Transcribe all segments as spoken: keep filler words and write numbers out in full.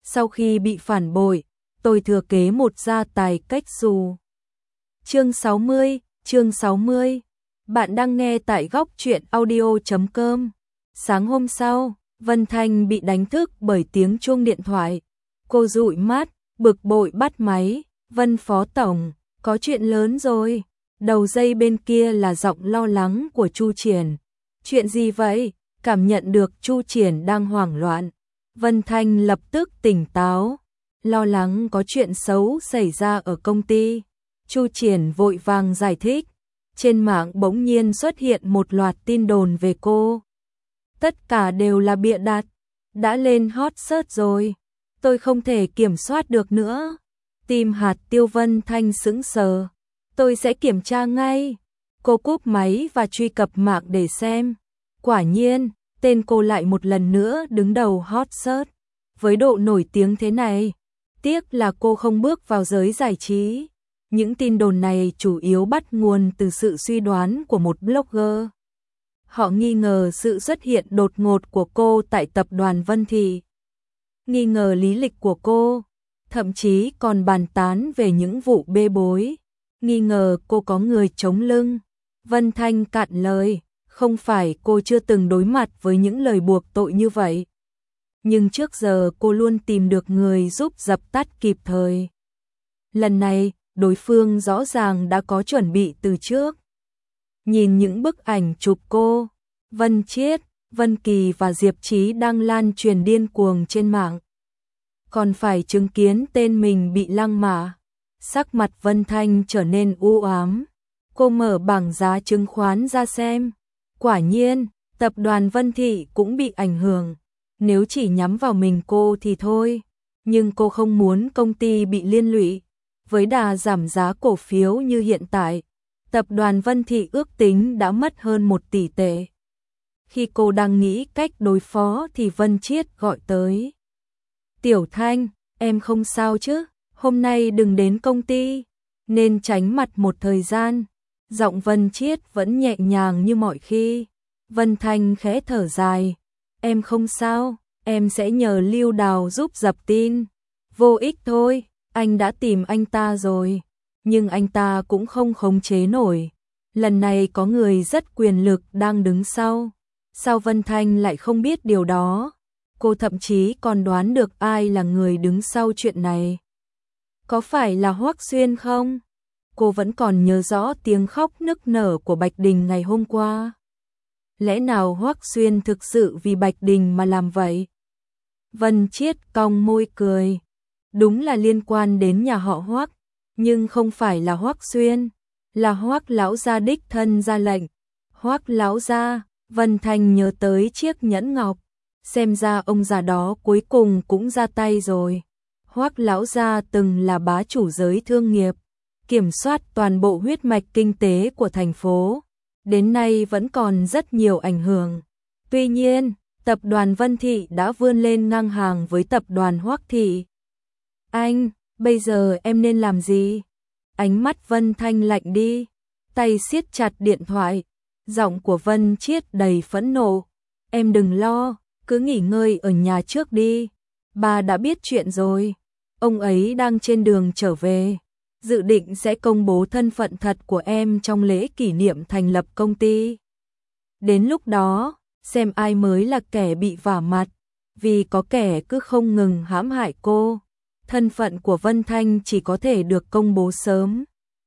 Sau khi bị phản bội, tôi thừa kế một gia tài cách xù. Chương sáu mươi, chương sáu mươi. Bạn đang nghe tại góc truyện audio chấm com. Sáng hôm sau, Vân Thanh bị đánh thức bởi tiếng chuông điện thoại. Cô dụi mắt, bực bội bắt máy. Vân Phó Tổng, có chuyện lớn rồi. Đầu dây bên kia là giọng lo lắng của Chu Triển. Chuyện gì vậy? Cảm nhận được Chu Triển đang hoảng loạn, Vân Thanh lập tức tỉnh táo, lo lắng có chuyện xấu xảy ra ở công ty. Chu Triển vội vàng giải thích, trên mạng bỗng nhiên xuất hiện một loạt tin đồn về cô. Tất cả đều là bịa đặt, đã lên hot search rồi, tôi không thể kiểm soát được nữa. Tim hạt tiêu Vân Thanh sững sờ, tôi sẽ kiểm tra ngay. Cô cúp máy và truy cập mạng để xem. Quả nhiên, tên cô lại một lần nữa đứng đầu hot search. Với độ nổi tiếng thế này, tiếc là cô không bước vào giới giải trí. Những tin đồn này chủ yếu bắt nguồn từ sự suy đoán của một blogger. Họ nghi ngờ sự xuất hiện đột ngột của cô tại tập đoàn Vân Thị, nghi ngờ lý lịch của cô, thậm chí còn bàn tán về những vụ bê bối, nghi ngờ cô có người chống lưng. Vân Thanh cạn lời, không phải cô chưa từng đối mặt với những lời buộc tội như vậy, nhưng trước giờ cô luôn tìm được người giúp dập tắt kịp thời. Lần này, đối phương rõ ràng đã có chuẩn bị từ trước. Nhìn những bức ảnh chụp cô, Vân Chiết, Vân Kỳ và Diệp Chí đang lan truyền điên cuồng trên mạng. Còn phải chứng kiến tên mình bị lăng mạ, sắc mặt Vân Thanh trở nên u ám. Cô mở bảng giá chứng khoán ra xem. Quả nhiên, tập đoàn Vân Thị cũng bị ảnh hưởng. Nếu chỉ nhắm vào mình cô thì thôi, nhưng cô không muốn công ty bị liên lụy. Với đà giảm giá cổ phiếu như hiện tại, tập đoàn Vân Thị ước tính đã mất hơn một tỷ tệ. Khi cô đang nghĩ cách đối phó thì Vân Chiết gọi tới. Tiểu Thanh, em không sao chứ? Hôm nay đừng đến công ty, nên tránh mặt một thời gian. Giọng Vân Chiết vẫn nhẹ nhàng như mọi khi. Vân Thanh khẽ thở dài. Em không sao, em sẽ nhờ Lưu Đào giúp dập tin. Vô ích thôi, anh đã tìm anh ta rồi, nhưng anh ta cũng không khống chế nổi. Lần này có người rất quyền lực đang đứng sau. Sao Vân Thanh lại không biết điều đó? Cô thậm chí còn đoán được ai là người đứng sau chuyện này. Có phải là Hoắc Xuyên không? Cô vẫn còn nhớ rõ tiếng khóc nức nở của Bạch Đình ngày hôm qua. Lẽ nào Hoắc Xuyên thực sự vì Bạch Đình mà làm vậy? Vân Chiết cong môi cười. Đúng là liên quan đến nhà họ Hoắc, nhưng không phải là Hoắc Xuyên, là Hoắc lão gia đích thân ra lệnh. Hoắc lão gia, Vân Thanh nhớ tới chiếc nhẫn ngọc, xem ra ông già đó cuối cùng cũng ra tay rồi. Hoắc lão gia từng là bá chủ giới thương nghiệp, kiểm soát toàn bộ huyết mạch kinh tế của thành phố, đến nay vẫn còn rất nhiều ảnh hưởng. Tuy nhiên, tập đoàn Vân Thị đã vươn lên ngang hàng với tập đoàn Hoắc Thị. Anh, bây giờ em nên làm gì? Ánh mắt Vân Thanh lạnh đi, tay siết chặt điện thoại, giọng của Vân Chiết đầy phẫn nộ. Em đừng lo, cứ nghỉ ngơi ở nhà trước đi. Bà đã biết chuyện rồi, ông ấy đang trên đường trở về, dự định sẽ công bố thân phận thật của em trong lễ kỷ niệm thành lập công ty. Đến lúc đó, xem ai mới là kẻ bị vả mặt, vì có kẻ cứ không ngừng hãm hại cô. Thân phận của Vân Thanh chỉ có thể được công bố sớm.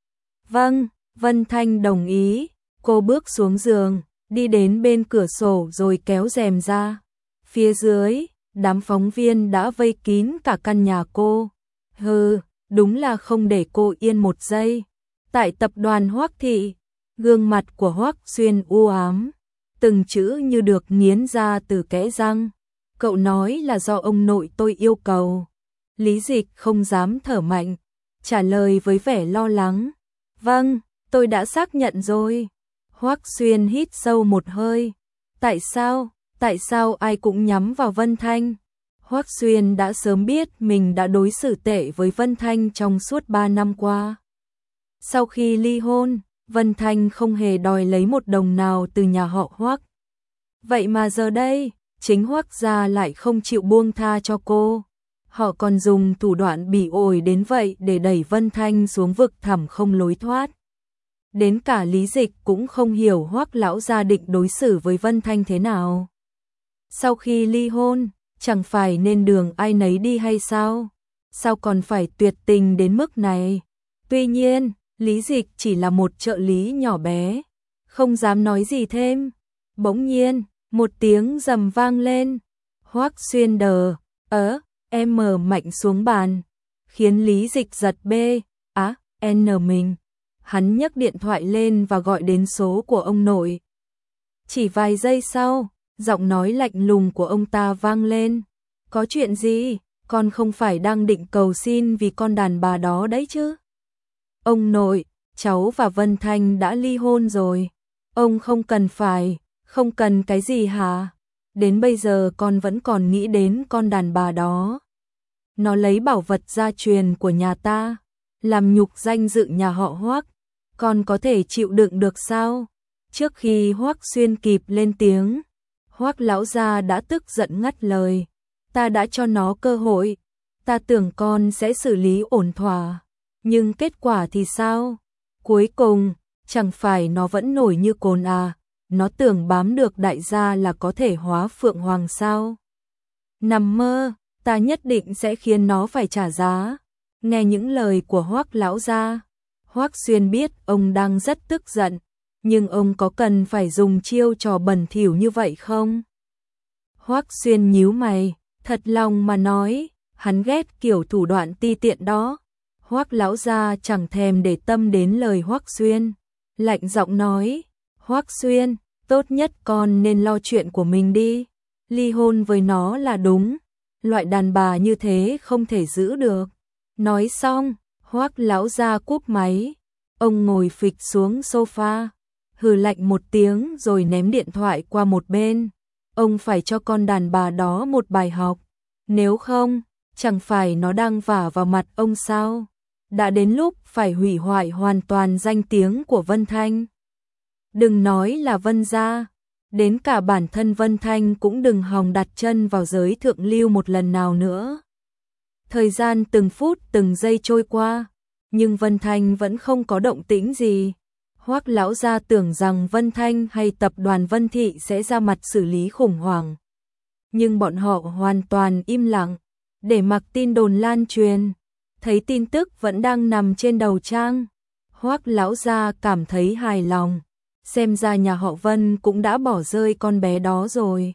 Vâng, Vân Thanh đồng ý. Cô bước xuống giường, đi đến bên cửa sổ rồi kéo rèm ra. Phía dưới, đám phóng viên đã vây kín cả căn nhà cô. Hừ, đúng là không để cô yên một giây. Tại tập đoàn Hoắc Thị, gương mặt của Hoắc Xuyên u ám, từng chữ như được nghiến ra từ kẽ răng. Cậu nói là do ông nội tôi yêu cầu. Lý Dịch không dám thở mạnh, trả lời với vẻ lo lắng. Vâng, tôi đã xác nhận rồi. Hoắc Xuyên hít sâu một hơi. Tại sao, tại sao ai cũng nhắm vào Vân Thanh? Hoắc Xuyên đã sớm biết mình đã đối xử tệ với Vân Thanh trong suốt ba năm qua. Sau khi ly hôn, Vân Thanh không hề đòi lấy một đồng nào từ nhà họ Hoắc. Vậy mà giờ đây, chính Hoắc gia lại không chịu buông tha cho cô. Họ còn dùng thủ đoạn bỉ ổi đến vậy để đẩy Vân Thanh xuống vực thẳm không lối thoát. Đến cả Lý Dịch cũng không hiểu Hoắc lão gia định đối xử với Vân Thanh thế nào. Sau khi ly hôn, chẳng phải nên đường ai nấy đi hay sao? Sao còn phải tuyệt tình đến mức này? Tuy nhiên, Lý Dịch chỉ là một trợ lý nhỏ bé, không dám nói gì thêm. Bỗng nhiên, một tiếng rầm vang lên. Hoắc Xuyên đờ, ớ, em mở mạnh xuống bàn, khiến Lý Dịch giật bê, á, n mình. Hắn nhấc điện thoại lên và gọi đến số của ông nội. Chỉ vài giây sau, giọng nói lạnh lùng của ông ta vang lên. Có chuyện gì? Con không phải đang định cầu xin vì con đàn bà đó đấy chứ? Ông nội, cháu và Vân Thanh đã ly hôn rồi. Ông không cần phải, không cần cái gì hả? Đến bây giờ con vẫn còn nghĩ đến con đàn bà đó. Nó lấy bảo vật gia truyền của nhà ta, làm nhục danh dự nhà họ Hoắc. Con có thể chịu đựng được sao? Trước khi Hoắc Xuyên kịp lên tiếng, Hoắc lão gia đã tức giận ngắt lời. Ta đã cho nó cơ hội, ta tưởng con sẽ xử lý ổn thỏa, nhưng kết quả thì sao? Cuối cùng, chẳng phải nó vẫn nổi như cồn à? Nó tưởng bám được đại gia là có thể hóa phượng hoàng sao? Nằm mơ, ta nhất định sẽ khiến nó phải trả giá. Nghe những lời của Hoắc lão gia, Hoắc Xuyên biết ông đang rất tức giận, nhưng ông có cần phải dùng chiêu trò bẩn thỉu như vậy không? Hoắc Xuyên nhíu mày, thật lòng mà nói, hắn ghét kiểu thủ đoạn ti tiện đó. Hoắc lão gia chẳng thèm để tâm đến lời Hoắc Xuyên, lạnh giọng nói, Hoắc Xuyên, tốt nhất con nên lo chuyện của mình đi, ly hôn với nó là đúng, loại đàn bà như thế không thể giữ được. Nói xong, Hoắc lão gia cúp máy, ông ngồi phịch xuống sofa, hừ lạnh một tiếng rồi ném điện thoại qua một bên. Ông phải cho con đàn bà đó một bài học, nếu không, chẳng phải nó đang vả vào mặt ông sao? Đã đến lúc phải hủy hoại hoàn toàn danh tiếng của Vân Thanh. Đừng nói là Vân gia, đến cả bản thân Vân Thanh cũng đừng hòng đặt chân vào giới thượng lưu một lần nào nữa. Thời gian từng phút từng giây trôi qua, nhưng Vân Thanh vẫn không có động tĩnh gì. Hoắc lão gia tưởng rằng Vân Thanh hay tập đoàn Vân Thị sẽ ra mặt xử lý khủng hoảng, nhưng bọn họ hoàn toàn im lặng, để mặc tin đồn lan truyền. Thấy tin tức vẫn đang nằm trên đầu trang, Hoắc lão gia cảm thấy hài lòng, xem ra nhà họ Vân cũng đã bỏ rơi con bé đó rồi.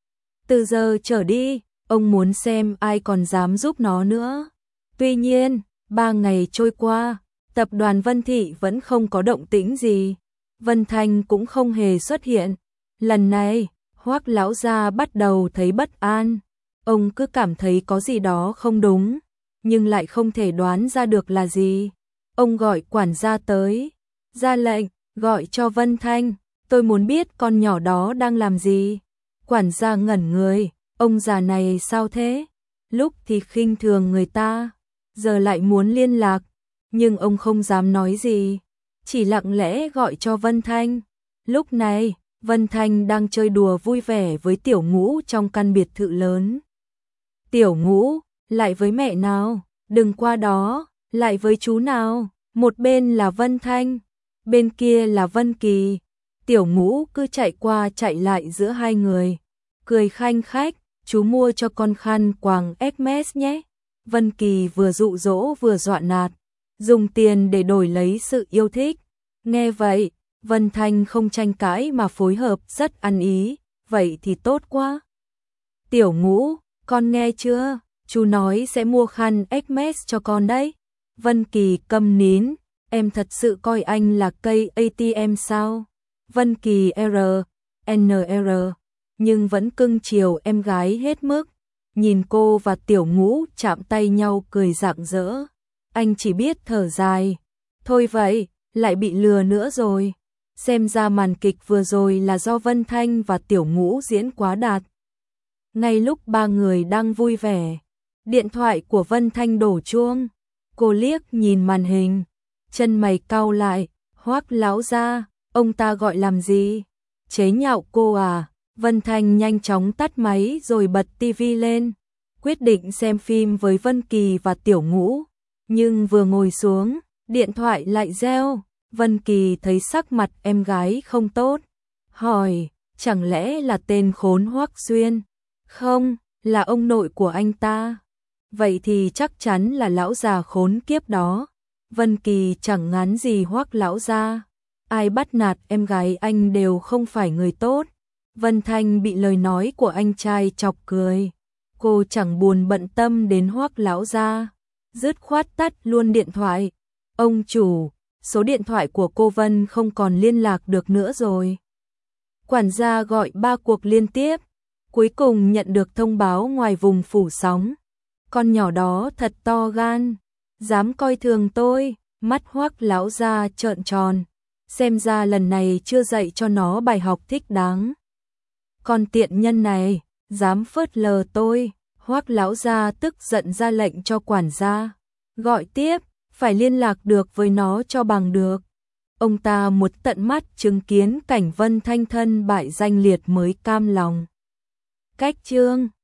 Từ giờ trở đi, ông muốn xem ai còn dám giúp nó nữa. Tuy nhiên, ba ngày trôi qua, tập đoàn Vân Thị vẫn không có động tĩnh gì, Vân Thanh cũng không hề xuất hiện. Lần này, Hoắc lão gia bắt đầu thấy bất an, ông cứ cảm thấy có gì đó không đúng, nhưng lại không thể đoán ra được là gì. Ông gọi quản gia tới, ra lệnh, gọi cho Vân Thanh, tôi muốn biết con nhỏ đó đang làm gì. Quản gia ngẩn người, ông già này sao thế? Lúc thì khinh thường người ta, giờ lại muốn liên lạc, nhưng ông không dám nói gì, chỉ lặng lẽ gọi cho Vân Thanh. Lúc này, Vân Thanh đang chơi đùa vui vẻ với Tiểu Ngũ trong căn biệt thự lớn. Tiểu Ngũ, lại với mẹ nào, đừng qua đó, lại với chú nào. Một bên là Vân Thanh, bên kia là Vân Kỳ. Tiểu Ngũ cứ chạy qua chạy lại giữa hai người, cười khanh khách, chú mua cho con khăn quàng Hermes nhé. Vân Kỳ vừa dụ dỗ vừa dọa nạt, dùng tiền để đổi lấy sự yêu thích. Nghe vậy, Vân Thanh không tranh cãi mà phối hợp rất ăn ý, vậy thì tốt quá. Tiểu Ngũ, con nghe chưa, chú nói sẽ mua khăn Hermes cho con đấy. Vân Kỳ câm nín, em thật sự coi anh là cây a tê em sao? Vân Kỳ R, N R, nhưng vẫn cưng chiều em gái hết mức. Nhìn cô và Tiểu Ngũ chạm tay nhau cười rạng rỡ, anh chỉ biết thở dài. Thôi vậy, lại bị lừa nữa rồi. Xem ra màn kịch vừa rồi là do Vân Thanh và Tiểu Ngũ diễn quá đạt. Ngay lúc ba người đang vui vẻ, điện thoại của Vân Thanh đổ chuông. Cô liếc nhìn màn hình, chân mày cau lại, Hoắc lão gia, ông ta gọi làm gì? Chế nhạo cô à? Vân Thanh nhanh chóng tắt máy rồi bật tivi lên. quyết định xem phim với Vân Kỳ và Tiểu Ngũ, nhưng vừa ngồi xuống, điện thoại lại reo. Vân Kỳ thấy sắc mặt em gái không tốt, hỏi, chẳng lẽ là tên khốn Hoắc Xuyên? Không, là ông nội của anh ta. Vậy thì chắc chắn là lão già khốn kiếp đó. Vân Kỳ chẳng ngán gì Hoắc lão gia, ai bắt nạt em gái anh đều không phải người tốt. Vân Thanh bị lời nói của anh trai chọc cười, cô chẳng buồn bận tâm đến Hoắc lão gia, dứt khoát tắt luôn điện thoại. Ông chủ, số điện thoại của cô Vân không còn liên lạc được nữa rồi. Quản gia gọi ba cuộc liên tiếp, cuối cùng nhận được thông báo ngoài vùng phủ sóng. Con nhỏ đó thật to gan, dám coi thường tôi. Mắt Hoắc lão gia trợn tròn, xem ra lần này chưa dạy cho nó bài học thích đáng. Con tiện nhân này, dám phớt lờ tôi. Hoắc lão gia tức giận ra lệnh cho quản gia gọi tiếp, phải liên lạc được với nó cho bằng được. Ông ta muốn tận mắt chứng kiến cảnh Vân Thanh thân bại danh liệt mới cam lòng. Cách chương